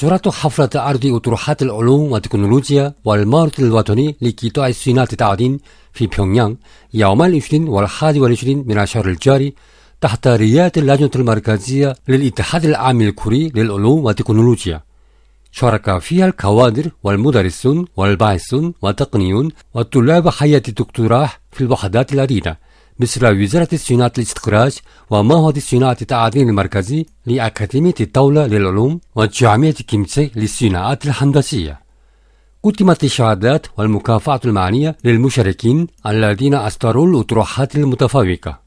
تعد حفلة عرض أطروحات العلوم والتكنولوجيا والمعرض الوطني لقطاع الصناعة التعدين في بيونغيانغ يوم 20 و21 من الشهر الجاري تحت رعاية اللجنة المركزية للاتحاد العام الكوري للعلوم والتكنولوجيا. شارك فيها الكوادر والمدرسون والباحثون والتقنيون وطلاب حياة الدكتوراه في الوحدات العديدة مثل وزارة صناعة الاستخراج ومعهد صناعة التعدين المركزي لأكاديمية الدولة للعلوم وجامعة كيمسي للصناعات الهندسية. قدمت الشهادات والمكافآت المعنية للمشاركين الذين أصدروا الأطروحات المتفوقة.